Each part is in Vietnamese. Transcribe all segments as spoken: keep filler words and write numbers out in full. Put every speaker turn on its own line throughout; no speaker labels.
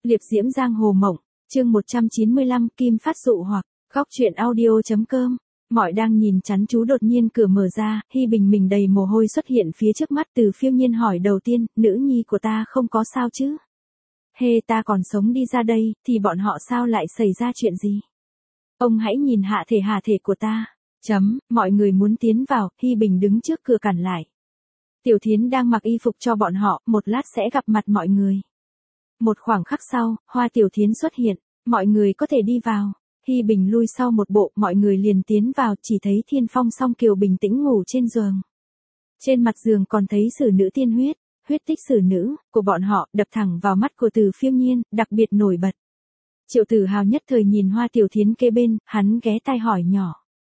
Liệp diễm giang hồ mộng, chương một trăm chín mươi lăm, Kim Phát dụ hoặc, góc truyện audio.com. Mọi đang nhìn chắn chú đột nhiên cửa mở ra, Hi Bình mình đầy mồ hôi xuất hiện phía trước mắt. Từ Phiêu Nhiên hỏi đầu tiên, nữ nhi của ta không có sao chứ? Hê, ta còn sống đi ra đây, thì bọn họ sao lại xảy ra chuyện gì? Ông hãy nhìn hạ thể hạ thể của ta. Chấm, mọi người muốn tiến vào, Hi Bình đứng trước cửa cản lại. Tiểu Thiến đang mặc y phục cho bọn họ, một lát sẽ gặp mặt mọi người. Một khoảng khắc sau, Hoa Tiểu Thiến xuất hiện, mọi người có thể đi vào. Hi Bình lui sau một bộ, mọi người liền tiến vào, chỉ thấy Thiên Phong Song Kiều bình tĩnh ngủ trên giường. Trên mặt giường còn thấy sử nữ tiên huyết, huyết tích sử nữ của bọn họ đập thẳng vào mắt của Từ Phiêu Nhiên, đặc biệt nổi bật. Triệu Tử Hào nhất thời nhìn Hoa Tiểu Thiến kế bên, hắn ghé tai hỏi nhỏ.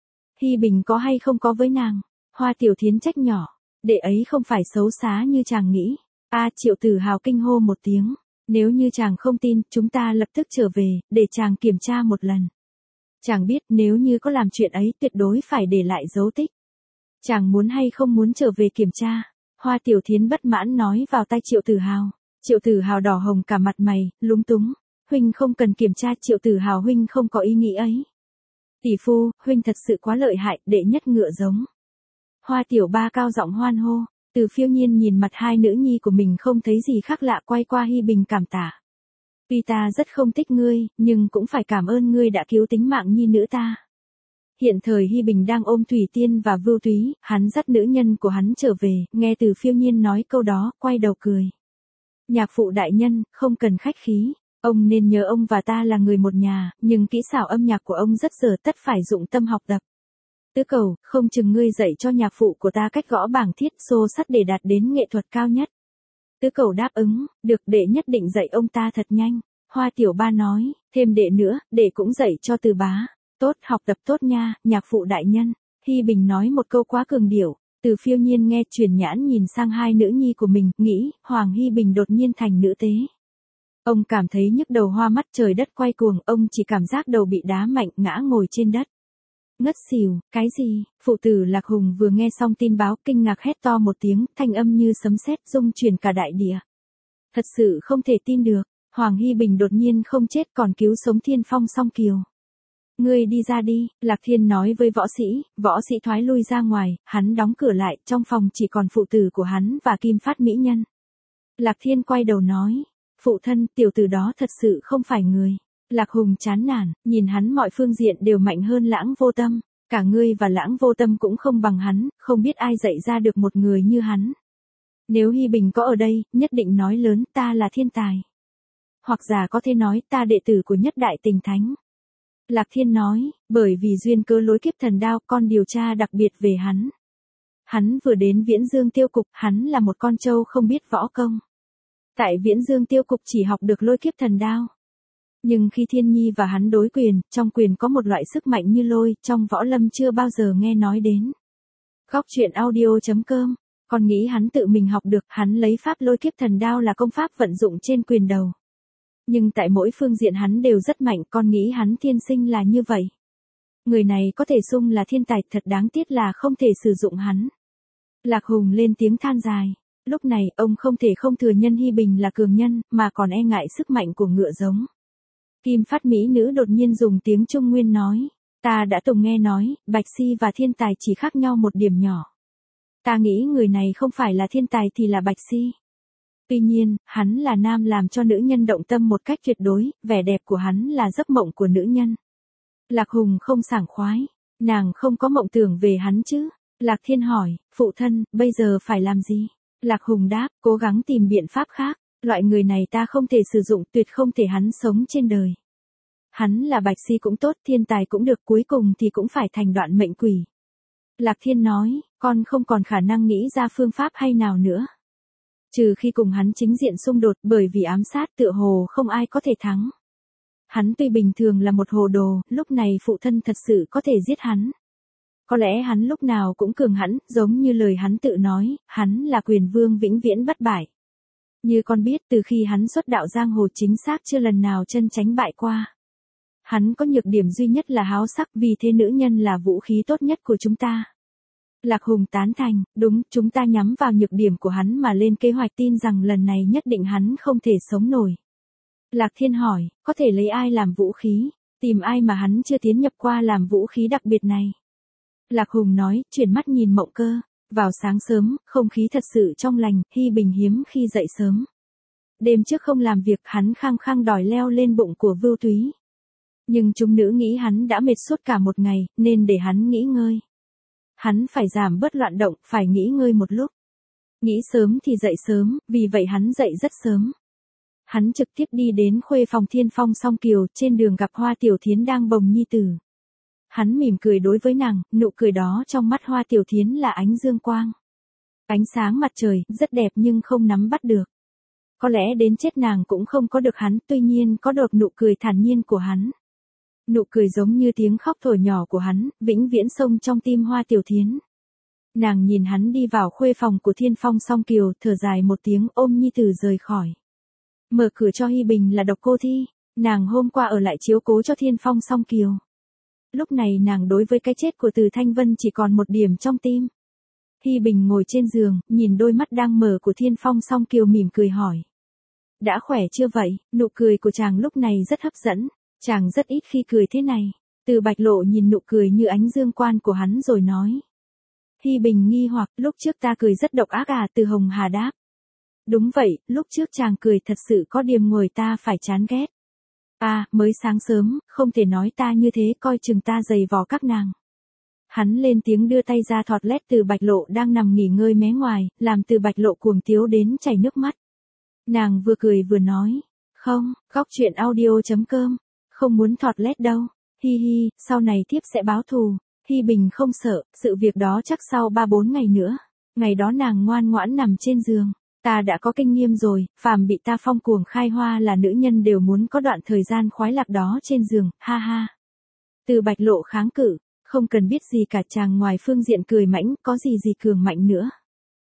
Hi Bình có hay không có với nàng? Hoa Tiểu Thiến trách nhỏ, đệ ấy không phải xấu xá như chàng nghĩ. A Triệu Tử Hào kinh hô một tiếng. Nếu như chàng không tin, chúng ta lập tức trở về, để chàng kiểm tra một lần. Chàng biết nếu như có làm chuyện ấy tuyệt đối phải để lại dấu tích. Chàng muốn hay không muốn trở về kiểm tra? Hoa Tiểu Thiến bất mãn nói vào tai Triệu Tử Hào. Triệu Tử Hào đỏ hồng cả mặt mày, lúng túng. Huynh không cần kiểm tra, Triệu Tử Hào huynh không có ý nghĩ ấy. Tỷ phu, huynh thật sự quá lợi hại, đệ nhất ngựa giống. Hoa Tiểu Ba cao giọng hoan hô. Từ Phiêu Nhiên nhìn mặt hai nữ nhi của mình không thấy gì khác lạ, quay qua Hi Bình cảm tạ. Tuy ta rất không thích ngươi, nhưng cũng phải cảm ơn ngươi đã cứu tính mạng nhi nữ ta. Hiện thời Hi Bình đang ôm Thủy Tiên và Vưu Túy, hắn dắt nữ nhân của hắn trở về, nghe Từ Phiêu Nhiên nói câu đó, quay đầu cười. Nhạc phụ đại nhân, không cần khách khí, ông nên nhớ ông và ta là người một nhà, nhưng kỹ xảo âm nhạc của ông rất dở, tất phải dụng tâm học tập. Tứ Cầu, không chừng ngươi dạy cho nhạc phụ của ta cách gõ bảng thiết xô sắt để đạt đến nghệ thuật cao nhất. Tứ Cầu đáp ứng, được, đệ nhất định dạy ông ta thật nhanh. Hoa Tiểu Ba nói, thêm đệ nữa, đệ cũng dạy cho Từ Bá. Tốt, học tập tốt nha, nhạc phụ đại nhân. Hi Bình nói một câu quá cường điệu. Từ Phiêu Nhiên nghe chuyển nhãn nhìn sang hai nữ nhi của mình, nghĩ, Hoàng Hi Bình đột nhiên thành nữ tế. Ông cảm thấy nhức đầu, hoa mắt trời đất quay cuồng, ông chỉ cảm giác đầu bị đá mạnh, ngã ngồi trên đất. Ngất xỉu, cái gì? Phụ tử Lạc Hùng vừa nghe xong tin báo, kinh ngạc hét to một tiếng, thanh âm như sấm sét rung chuyển cả đại địa. Thật sự không thể tin được, Hoàng Hi Bình đột nhiên không chết còn cứu sống Thiên Phong Song Kiều. Ngươi đi ra đi, Lạc Thiên nói với võ sĩ, võ sĩ thoái lui ra ngoài, hắn đóng cửa lại, trong phòng chỉ còn phụ tử của hắn và Kim Phát mỹ nhân. Lạc Thiên quay đầu nói, phụ thân, tiểu tử đó thật sự không phải người. Lạc Hùng chán nản, nhìn hắn mọi phương diện đều mạnh hơn Lãng Vô Tâm, cả ngươi và Lãng Vô Tâm cũng không bằng hắn, không biết ai dạy ra được một người như hắn. Nếu Hi Bình có ở đây, nhất định nói lớn, ta là thiên tài. Hoặc giả có thể nói, ta đệ tử của nhất đại tình thánh. Lạc Thiên nói, bởi vì duyên cớ lối kiếp thần đao, con điều tra đặc biệt về hắn. Hắn vừa đến Viễn Dương Tiêu Cục, hắn là một con trâu không biết võ công. Tại Viễn Dương Tiêu Cục chỉ học được lôi kiếp thần đao. Nhưng khi Thiên Nhi và hắn đối quyền, trong quyền có một loại sức mạnh như lôi, trong võ lâm chưa bao giờ nghe nói đến. Góc truyện audio.com, con nghĩ hắn tự mình học được, hắn lấy pháp lôi kiếp thần đao là công pháp vận dụng trên quyền đầu. Nhưng tại mỗi phương diện hắn đều rất mạnh, con nghĩ hắn thiên sinh là như vậy. Người này có thể xung là thiên tài, thật đáng tiếc là không thể sử dụng hắn. Lạc Hùng lên tiếng than dài. Lúc này, ông không thể không thừa nhân Hi Bình là cường nhân, mà còn e ngại sức mạnh của ngựa giống. Kim Phát mỹ nữ đột nhiên dùng tiếng Trung Nguyên nói, ta đã từng nghe nói, Bạch Si và thiên tài chỉ khác nhau một điểm nhỏ. Ta nghĩ người này không phải là thiên tài thì là Bạch Si. Tuy nhiên, hắn là nam làm cho nữ nhân động tâm một cách tuyệt đối, vẻ đẹp của hắn là giấc mộng của nữ nhân. Lạc Hùng không sảng khoái, nàng không có mộng tưởng về hắn chứ? Lạc Thiên hỏi, phụ thân, bây giờ phải làm gì? Lạc Hùng đáp, cố gắng tìm biện pháp khác. Loại người này ta không thể sử dụng, tuyệt không thể hắn sống trên đời. Hắn là Bạch Si cũng tốt, thiên tài cũng được, cuối cùng thì cũng phải thành đoạn mệnh quỷ. Lạc Thiên nói, con không còn khả năng nghĩ ra phương pháp hay nào nữa. Trừ khi cùng hắn chính diện xung đột, bởi vì ám sát tựa hồ không ai có thể thắng. Hắn tuy bình thường là một hồ đồ, lúc này phụ thân thật sự có thể giết hắn. Có lẽ hắn lúc nào cũng cường hãn, giống như lời hắn tự nói, hắn là quyền vương vĩnh viễn bất bại. Như con biết, từ khi hắn xuất đạo giang hồ chính xác chưa lần nào chân tránh bại qua. Hắn có nhược điểm duy nhất là háo sắc, vì thế nữ nhân là vũ khí tốt nhất của chúng ta. Lạc Hùng tán thành, đúng, chúng ta nhắm vào nhược điểm của hắn mà lên kế hoạch, tin rằng lần này nhất định hắn không thể sống nổi. Lạc Thiên hỏi, có thể lấy ai làm vũ khí, tìm ai mà hắn chưa tiến nhập qua làm vũ khí đặc biệt này. Lạc Hùng nói, chuyển mắt nhìn Mộng Cơ, vào sáng sớm, không khí thật sự trong lành, Hi Bình hiếm khi dậy sớm. Đêm trước không làm việc, hắn khăng khăng đòi leo lên bụng của Vưu Túy. Nhưng chúng nữ nghĩ hắn đã mệt suốt cả một ngày, nên để hắn nghỉ ngơi. Hắn phải giảm bớt loạn động, phải nghỉ ngơi một lúc. Nghĩ sớm thì dậy sớm, vì vậy hắn dậy rất sớm. Hắn trực tiếp đi đến khuê phòng Thiên Phong Song Kiều, trên đường gặp Hoa Tiểu Thiến đang bồng nhi tử. Hắn mỉm cười đối với nàng, nụ cười đó trong mắt Hoa Tiểu Thiến là ánh dương quang. Ánh sáng mặt trời, rất đẹp nhưng không nắm bắt được. Có lẽ đến chết nàng cũng không có được hắn, tuy nhiên có được nụ cười thản nhiên của hắn. Nụ cười giống như tiếng khóc thổi nhỏ của hắn, vĩnh viễn xông trong tim Hoa Tiểu Thiến. Nàng nhìn hắn đi vào khuê phòng của Thiên Phong Song Kiều, thở dài một tiếng, ôm nhi tử rời khỏi. Mở cửa cho Hi Bình là Độc Cô Thi, nàng hôm qua ở lại chiếu cố cho Thiên Phong Song Kiều. Lúc này nàng đối với cái chết của Từ Thanh Vân chỉ còn một điểm trong tim. Hi Bình ngồi trên giường, nhìn đôi mắt đang mở của Thiên Phong Song Kiều mỉm cười hỏi. Đã khỏe chưa vậy? Nụ cười của chàng lúc này rất hấp dẫn, chàng rất ít khi cười thế này. Từ Bạch Lộ nhìn nụ cười như ánh dương quan của hắn rồi nói. Hi Bình nghi hoặc, lúc trước ta cười rất độc ác à? Từ Hồng Hà đáp. Đúng vậy, lúc trước chàng cười thật sự có điểm người ta phải chán ghét. À, mới sáng sớm, không thể nói ta như thế, coi chừng ta giày vò các nàng. Hắn lên tiếng đưa tay ra thọt lét Từ Bạch Lộ đang nằm nghỉ ngơi mé ngoài, làm Từ Bạch Lộ cuồng tiếu đến chảy nước mắt. Nàng vừa cười vừa nói, không, góc chuyện audio chấm com, không muốn thọt lét đâu, hi hi, sau này thiếp sẽ báo thù. Hi Bình không sợ, sự việc đó chắc sau ba bốn ngày nữa. Ngày đó nàng ngoan ngoãn nằm trên giường. Ta đã có kinh nghiệm rồi, phàm bị ta phong cuồng khai hoa là nữ nhân đều muốn có đoạn thời gian khoái lạc đó trên giường, ha ha. Từ Bạch Lộ kháng cự, không cần biết gì cả, chàng ngoài phương diện cười mãnh, có gì gì cường mạnh nữa.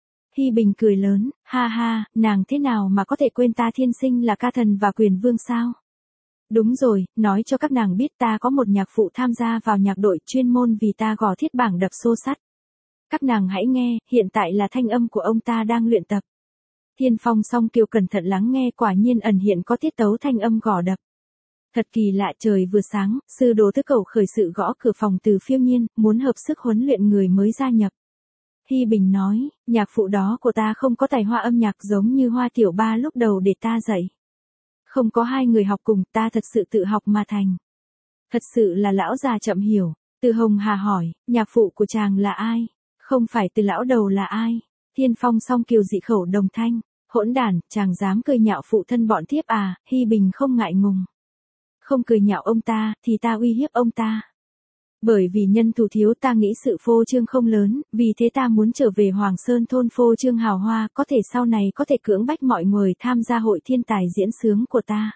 Hi Bình cười lớn, ha ha, nàng thế nào mà có thể quên ta thiên sinh là ca thần và quyền vương sao? Đúng rồi, nói cho các nàng biết ta có một nhạc phụ tham gia vào nhạc đội chuyên môn vì ta gò thiết bảng đập xô sắt. Các nàng hãy nghe, hiện tại là thanh âm của ông ta đang luyện tập. Thiên Phong Song Kiều cẩn thận lắng nghe, quả nhiên ẩn hiện có tiết tấu thanh âm gõ đập. Thật kỳ lạ, trời vừa sáng, sư đồ tứ cẩu khởi sự gõ cửa phòng Từ Phiêu Nhiên, muốn hợp sức huấn luyện người mới gia nhập. Hi Bình nói, nhạc phụ đó của ta không có tài hoa âm nhạc giống như Hoa Tiểu Ba lúc đầu để ta dạy. Không có hai người học cùng, ta thật sự tự học mà thành. Thật sự là lão già chậm hiểu. Từ Hồng Hà hỏi, nhạc phụ của chàng là ai? Không phải Từ lão đầu là ai? Thiên Phong Song Kiều dị khẩu đồng thanh, hỗn đản, chàng dám cười nhạo phụ thân bọn thiếp à? Hi Bình không ngại ngùng. Không cười nhạo ông ta, thì ta uy hiếp ông ta. Bởi vì nhân thủ thiếu, ta nghĩ sự phô trương không lớn, vì thế ta muốn trở về Hoàng Sơn thôn phô trương hào hoa, có thể sau này có thể cưỡng bách mọi người tham gia hội thiên tài diễn sướng của ta.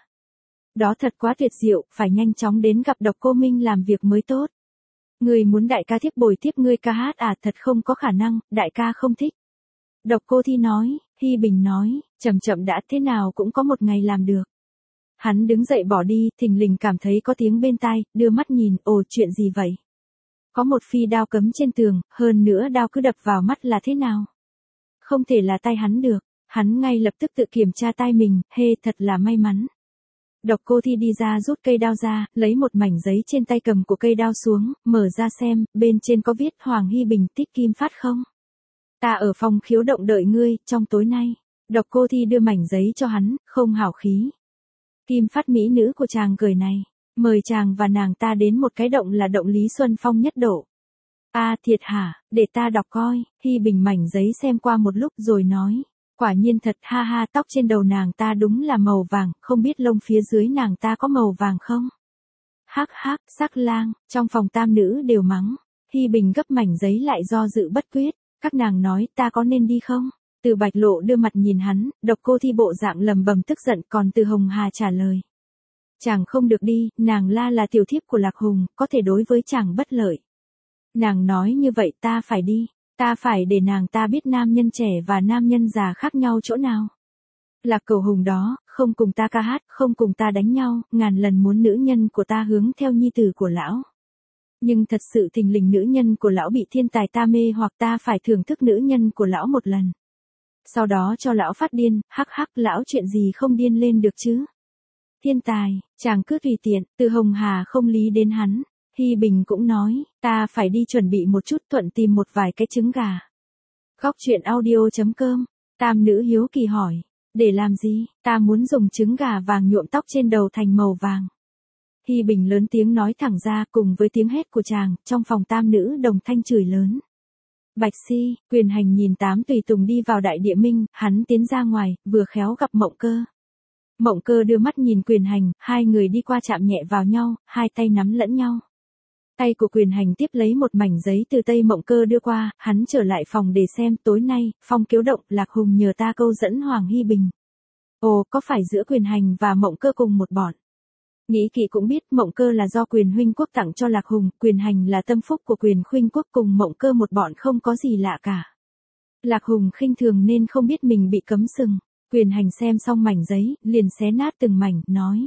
Đó thật quá tuyệt diệu, phải nhanh chóng đến gặp Độc Cô Minh làm việc mới tốt. Người muốn đại ca thiếp bồi tiếp ngươi ca hát à? Thật không có khả năng, đại ca không thích. Độc Cô Thi nói, Hi Bình nói, chậm chậm đã, thế nào cũng có một ngày làm được. Hắn đứng dậy bỏ đi, thình lình cảm thấy có tiếng bên tai, đưa mắt nhìn, ồ, chuyện gì vậy? Có một phi đao cấm trên tường, hơn nữa đao cứ đập vào mắt là thế nào? Không thể là tay hắn được, hắn ngay lập tức tự kiểm tra tai mình, hê, thật là may mắn. Độc Cô Thi đi ra rút cây đao ra, lấy một mảnh giấy trên tay cầm của cây đao xuống, mở ra xem, bên trên có viết Hoàng Hi Bình Tích Kim Phát không? Ta ở phòng khiếu động đợi ngươi, trong tối nay. Độc Cô Thi đưa mảnh giấy cho hắn, không hảo khí. Kim Phát mỹ nữ của chàng cười này, mời chàng và nàng ta đến một cái động là động Lý Xuân Phong nhất độ. A à, thiệt hả, để ta đọc coi. Hi Bình mảnh giấy xem qua một lúc rồi nói, quả nhiên thật, ha ha, tóc trên đầu nàng ta đúng là màu vàng, không biết lông phía dưới nàng ta có màu vàng không? Hắc hắc, sắc lang, trong phòng tam nữ đều mắng. Hi Bình gấp mảnh giấy lại do dự bất quyết, các nàng nói ta có nên đi không? Từ Bạch Lộ đưa mặt nhìn hắn, Độc Cô Thi bộ dạng lầm bầm tức giận, còn Từ Hồng Hà trả lời. Chàng không được đi, nàng la là tiểu thiếp của Lạc Hùng, có thể đối với chàng bất lợi. Nàng nói như vậy ta phải đi, ta phải để nàng ta biết nam nhân trẻ và nam nhân già khác nhau chỗ nào. Lạc Cẩu Hùng đó, không cùng ta ca hát, không cùng ta đánh nhau, ngàn lần muốn nữ nhân của ta hướng theo nhi tử của lão. Nhưng thật sự thình lình nữ nhân của lão bị thiên tài ta mê hoặc ta phải thưởng thức nữ nhân của lão một lần. Sau đó cho lão phát điên, hắc hắc, lão chuyện gì không điên lên được chứ? Thiên tài, chàng cứ tùy tiện, Từ Hồng Hà không lý đến hắn. Hi Bình cũng nói, ta phải đi chuẩn bị một chút, thuận tìm một vài cái trứng gà. Góc truyện audio.com, tam nữ hiếu kỳ hỏi, để làm gì? Ta muốn dùng trứng gà vàng nhuộm tóc trên đầu thành màu vàng. Hi Bình lớn tiếng nói thẳng ra, cùng với tiếng hét của chàng, trong phòng tam nữ đồng thanh chửi lớn. Bạch Si, Quyền Hành nhìn tám tùy tùng đi vào đại địa minh, hắn tiến ra ngoài, vừa khéo gặp Mộng Cơ. Mộng Cơ đưa mắt nhìn Quyền Hành, hai người đi qua chạm nhẹ vào nhau, hai tay nắm lẫn nhau. Tay của Quyền Hành tiếp lấy một mảnh giấy từ tay Mộng Cơ đưa qua, hắn trở lại phòng để xem. Tối nay, Phong Kiếu Động, Lạc Hùng nhờ ta câu dẫn Hoàng Hi Bình. Ồ, có phải giữa Quyền Hành và Mộng Cơ cùng một bọn? Nghĩ kỹ cũng biết, Mộng Cơ là do Quyền huynh quốc tặng cho Lạc Hùng, Quyền Hành là tâm phúc của Quyền huynh quốc, cùng Mộng Cơ một bọn không có gì lạ cả. Lạc Hùng khinh thường nên không biết mình bị cấm sừng. Quyền Hành xem xong mảnh giấy, liền xé nát từng mảnh, nói.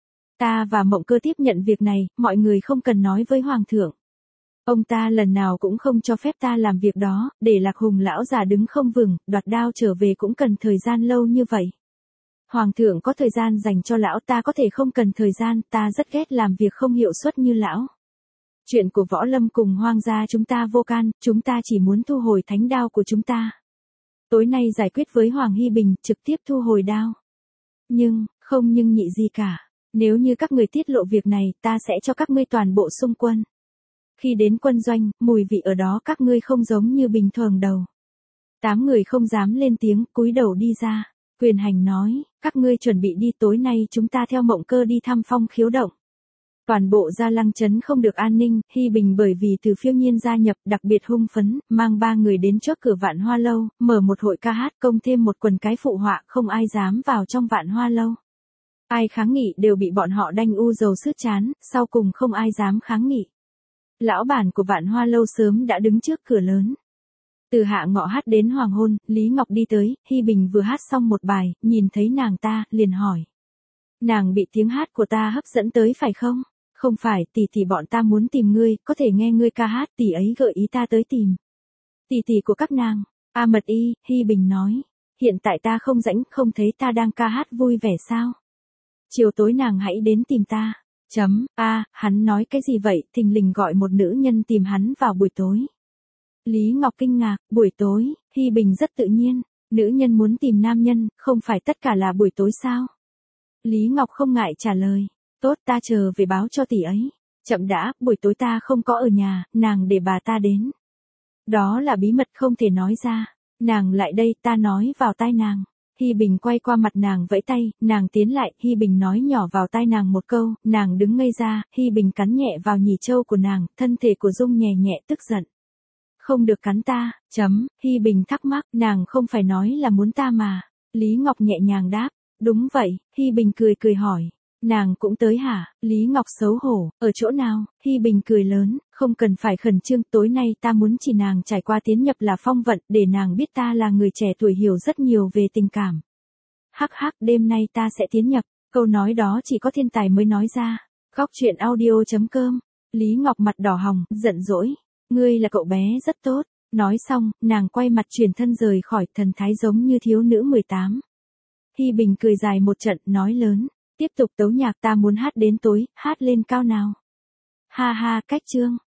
Ta và Mộng Cơ tiếp nhận việc này, mọi người không cần nói với Hoàng thượng. Ông ta lần nào cũng không cho phép ta làm việc đó, để Lạc Hùng lão già đứng không vững, đoạt đao trở về cũng cần thời gian lâu như vậy. Hoàng thượng có thời gian dành cho lão, ta có thể không cần thời gian, ta rất ghét làm việc không hiệu suất như lão. Chuyện của Võ Lâm cùng Hoang gia chúng ta vô can, chúng ta chỉ muốn thu hồi thánh đao của chúng ta. Tối nay giải quyết với Hoàng Hi Bình, trực tiếp thu hồi đao. Nhưng, không nhưng nhị gì cả. Nếu như các người tiết lộ việc này, ta sẽ cho các ngươi toàn bộ xung quân. Khi đến quân doanh, mùi vị ở đó các ngươi không giống như bình thường đâu. Tám người không dám lên tiếng, cúi đầu đi ra. Quyền Hành nói, các ngươi chuẩn bị đi, tối nay chúng ta theo Mộng Cơ đi thăm Phong Khiếu Động. Toàn bộ Gia Lăng trấn không được an ninh, Hi Bình bởi vì Từ Phiêu Nhiên gia nhập đặc biệt hung phấn, mang ba người đến trước cửa Vạn Hoa Lâu, mở một hội ca hát, công thêm một quần cái phụ họa, không ai dám vào trong Vạn Hoa Lâu. Ai kháng nghị đều bị bọn họ đanh u dầu sứt chán, sau cùng không ai dám kháng nghị. Lão bản của Vạn Hoa Lâu sớm đã đứng trước cửa lớn. Từ hạ ngọ hát đến hoàng hôn, Lý Ngọc đi tới, Hi Bình vừa hát xong một bài, nhìn thấy nàng ta, liền hỏi. Nàng bị tiếng hát của ta hấp dẫn tới phải không? Không phải, tỷ tỷ bọn ta muốn tìm ngươi, có thể nghe ngươi ca hát, tỷ ấy gợi ý ta tới tìm. Tỷ tỷ của các nàng, A Mật Y, Hi Bình nói. Hiện tại ta không rảnh, không thấy ta đang ca hát vui vẻ sao? Chiều tối nàng hãy đến tìm ta. Chấm, a, hắn nói cái gì vậy, thình lình gọi một nữ nhân tìm hắn vào buổi tối. Lý Ngọc kinh ngạc, buổi tối, Hi Bình rất tự nhiên, nữ nhân muốn tìm nam nhân, không phải tất cả là buổi tối sao? Lý Ngọc không ngại trả lời, tốt ta chờ về báo cho tỷ ấy. Chậm đã, buổi tối ta không có ở nhà, nàng để bà ta đến. Đó là bí mật không thể nói ra, nàng lại đây ta nói vào tai nàng. Hi Bình quay qua mặt nàng vẫy tay, nàng tiến lại, Hi Bình nói nhỏ vào tai nàng một câu, nàng đứng ngây ra, Hi Bình cắn nhẹ vào nhì châu của nàng, thân thể của Dung nhẹ nhẹ tức giận. Không được cắn ta, chấm, Hi Bình thắc mắc, nàng không phải nói là muốn ta mà. Lý Ngọc nhẹ nhàng đáp, đúng vậy, Hi Bình cười cười hỏi. Nàng cũng tới hả? Lý Ngọc xấu hổ, ở chỗ nào? Hi Bình cười lớn, không cần phải khẩn trương, tối nay ta muốn chỉ nàng trải qua tiến nhập là phong vận, để nàng biết ta là người trẻ tuổi hiểu rất nhiều về tình cảm. Hắc hắc, đêm nay ta sẽ tiến nhập, câu nói đó chỉ có thiên tài mới nói ra. Góc truyện audio.com, Lý Ngọc mặt đỏ hồng, giận dỗi, ngươi là cậu bé rất tốt. Nói xong, nàng quay mặt chuyển thân rời khỏi, thần thái giống như thiếu nữ mười tám. Hi Bình cười dài một trận, nói lớn. Tiếp tục tấu nhạc, ta muốn hát đến tối, hát lên cao nào. Ha ha, cách chương.